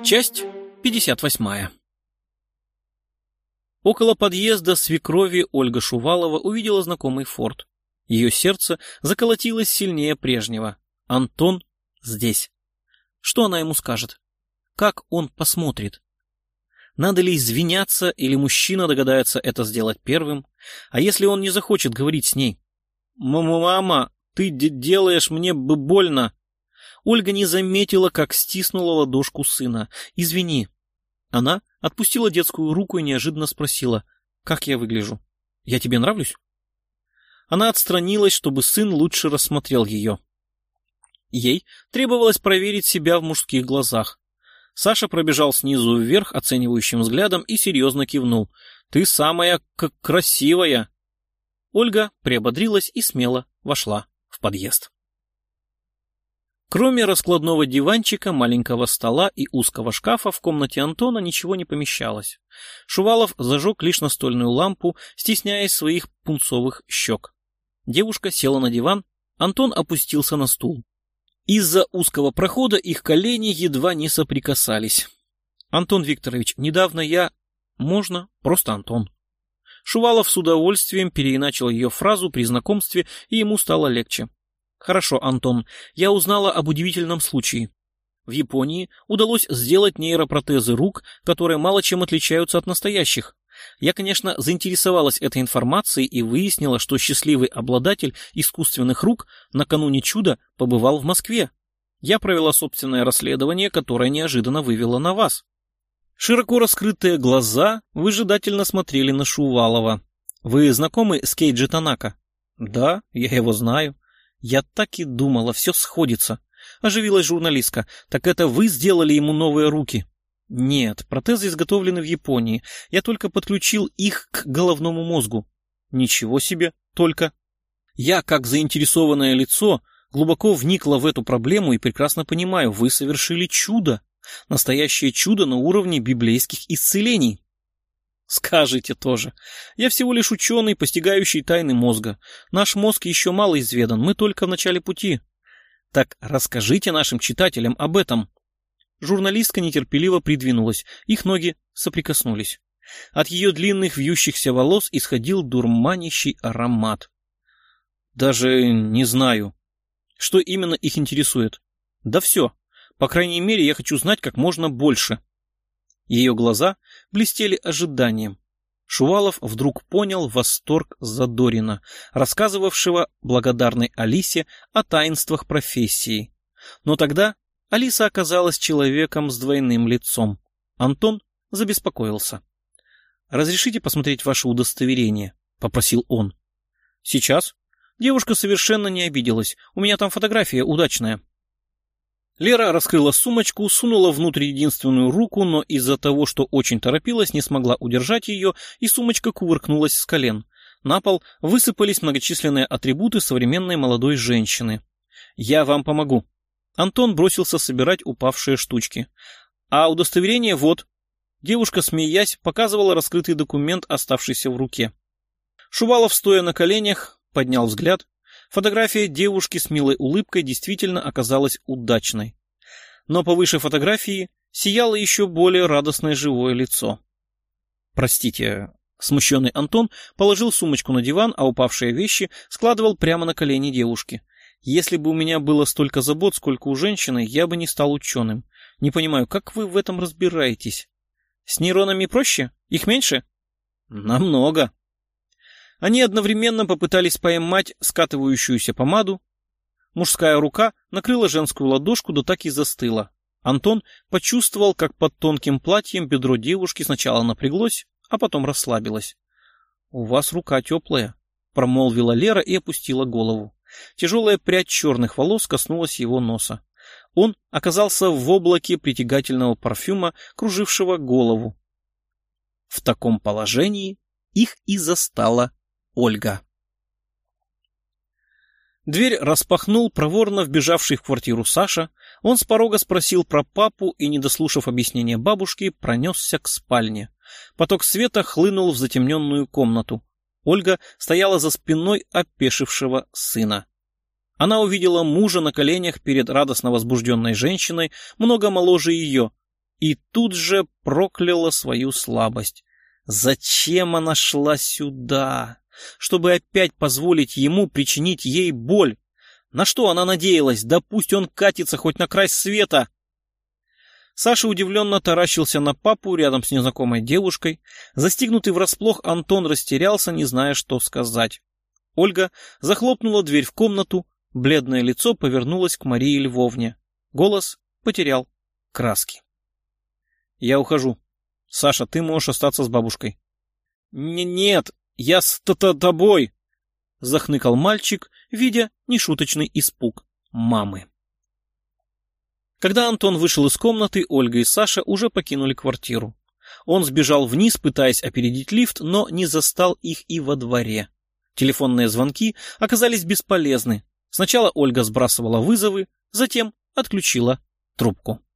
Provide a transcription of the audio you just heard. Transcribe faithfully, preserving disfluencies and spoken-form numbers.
Часть пятьдесят восьмая. Около подъезда свекрови Ольга Шувалова увидела знакомый форт. Ее сердце заколотилось сильнее прежнего. Антон здесь. Что она ему скажет? Как он посмотрит? Надо ли извиняться, или мужчина догадается это сделать первым? А если он не захочет говорить с ней? «Мама, ты делаешь мне больно!» Ольга не заметила, как стиснула ладошку сына. «Извини». Она отпустила детскую руку и неожиданно спросила: «Как я выгляжу? Я тебе нравлюсь?» Она отстранилась, чтобы сын лучше рассмотрел ее. Ей требовалось проверить себя в мужских глазах. Саша пробежал снизу вверх оценивающим взглядом и серьезно кивнул. «Ты самая к- красивая!» Ольга приободрилась и смело вошла в подъезд. Кроме раскладного диванчика, маленького стола и узкого шкафа в комнате Антона ничего не помещалось. Шувалов зажег лишь настольную лампу, стесняясь своих пунцовых щек. Девушка села на диван, Антон опустился на стул. Из-за узкого прохода их колени едва не соприкасались. «Антон Викторович, недавно я...» «Можно, просто Антон». Шувалов с удовольствием переиначил ее фразу при знакомстве, и ему стало легче. «Хорошо, Антон, я узнала об удивительном случае. В Японии удалось сделать нейропротезы рук, которые мало чем отличаются от настоящих. Я, конечно, заинтересовалась этой информацией и выяснила, что счастливый обладатель искусственных рук накануне чуда побывал в Москве. Я провела собственное расследование, которое неожиданно вывело на вас». Широко раскрытые глаза выжидательно смотрели на Шувалова. «Вы знакомы с Кейджи Танака?» «Да, я его знаю». «Я так и думала, все сходится», — оживилась журналистка. «Так это вы сделали ему новые руки?» «Нет, протезы изготовлены в Японии. Я только подключил их к головному мозгу». «Ничего себе, только...» «Я, как заинтересованное лицо, глубоко вникла в эту проблему и прекрасно понимаю, вы совершили чудо. Настоящее чудо на уровне библейских исцелений». «Скажите тоже. Я всего лишь ученый, постигающий тайны мозга. Наш мозг еще мало изведан, мы только в начале пути». «Так расскажите нашим читателям об этом». Журналистка нетерпеливо придвинулась, их ноги соприкоснулись. От ее длинных вьющихся волос исходил дурманящий аромат. «Даже не знаю, что именно их интересует. Да все. По крайней мере, я хочу знать как можно больше». Ее глаза блестели ожиданием. Шувалов вдруг понял восторг Задорина, рассказывавшего благодарной Алисе о таинствах профессии. Но тогда Алиса оказалась человеком с двойным лицом. Антон забеспокоился. «Разрешите посмотреть ваше удостоверение?» — попросил он. «Сейчас?» Девушка совершенно не обиделась. «У меня там фотография удачная». Лера раскрыла сумочку, сунула внутрь единственную руку, но из-за того, что очень торопилась, не смогла удержать ее, и сумочка кувыркнулась с колен. На пол высыпались многочисленные атрибуты современной молодой женщины. «Я вам помогу». Антон бросился собирать упавшие штучки. «А удостоверение вот». Девушка, смеясь, показывала раскрытый документ, оставшийся в руке. Шувалов, стоя на коленях, поднял взгляд. Фотография девушки с милой улыбкой действительно оказалась удачной. Но повыше фотографии сияло еще более радостное живое лицо. «Простите», — смущенный Антон положил сумочку на диван, а упавшие вещи складывал прямо на колени девушки. «Если бы у меня было столько забот, сколько у женщины, я бы не стал ученым. Не понимаю, как вы в этом разбираетесь? С нейронами проще? Их меньше?» «Намного». Они одновременно попытались поймать скатывающуюся помаду. Мужская рука накрыла женскую ладошку, да так и застыла. Антон почувствовал, как под тонким платьем бедро девушки сначала напряглось, а потом расслабилось. «У вас рука теплая», — промолвила Лера и опустила голову. Тяжелая прядь черных волос коснулась его носа. Он оказался в облаке притягательного парфюма, кружившего голову. В таком положении их и застала Ольга. Дверь распахнул проворно вбежавший в квартиру Саша. Он с порога спросил про папу и, не дослушав объяснения бабушки, пронесся к спальне. Поток света хлынул в затемненную комнату. Ольга стояла за спиной опешившего сына. Она увидела мужа на коленях перед радостно возбужденной женщиной, много моложе ее, И тут же прокляла свою слабость. Зачем она шла сюда? Чтобы опять позволить ему причинить ей боль. На что она надеялась? Да пусть он катится хоть на край света. Саша удивленно таращился на папу рядом с незнакомой девушкой. Застигнутый врасплох, Антон растерялся, не зная, что сказать. Ольга захлопнула дверь в комнату, бледное лицо повернулось к Марии Львовне. Голос потерял краски. «Я ухожу. Саша, ты можешь остаться с бабушкой». «Нет, я с тобой», — захныкал мальчик, видя нешуточный испуг мамы. Когда Антон вышел из комнаты, Ольга и Саша уже покинули квартиру. Он сбежал вниз, пытаясь опередить лифт, но не застал их и во дворе. Телефонные звонки оказались бесполезны. Сначала Ольга сбрасывала вызовы, затем отключила трубку.